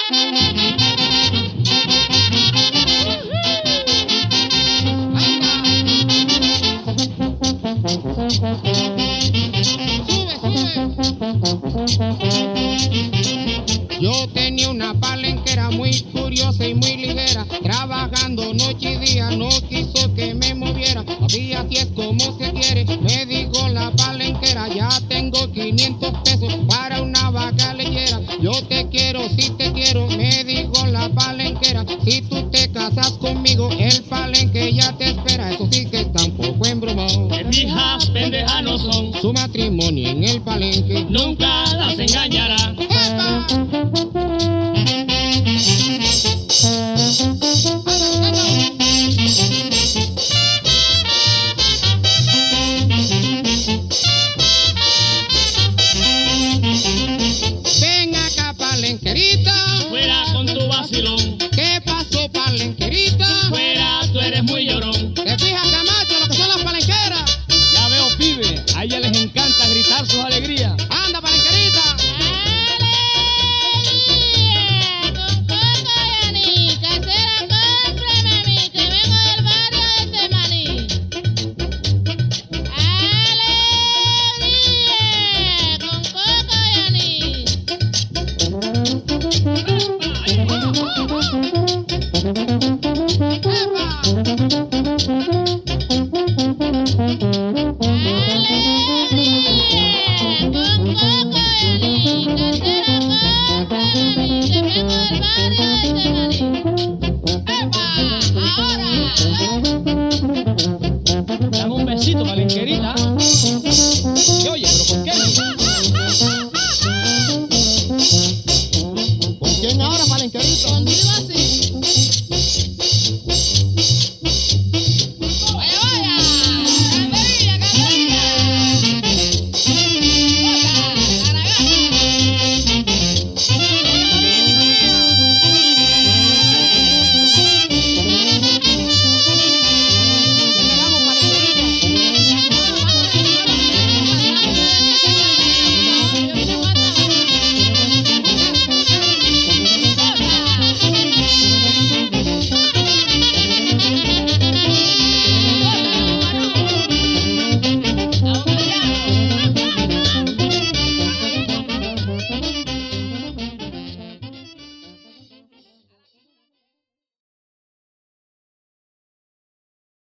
Yo tenía una palenquera muy curiosa y muy ligera, trabajando noche y día, no quiso que me moviera. Así es como se quiere, me dijo la palenquera, ya tengo 500 pesos para una vaca lechera. Yo te quiero, si te quiero, me dijo la palenquera, si tú te casas conmigo, el palenque ya te espera. Eso sí que está un poco embromado, Que viejas pendejas no son, su matrimonio en el palenque nunca las engañará. ¡Epa! Ven acá, palenquerita, Fuera con tu vacilón, ¿qué pasó, palenquerita? fuera tú eres muy llorón. ¿Te fijas, Camacho, lo que son las palenqueras? Ya veo, pibe, a ella les encanta gritar sus alegrías. Anda, palenquerita. Dame un besito, palenquerita. Y oye, pero ¿por qué? ¿Con quién ahora, palenquerita? Contigo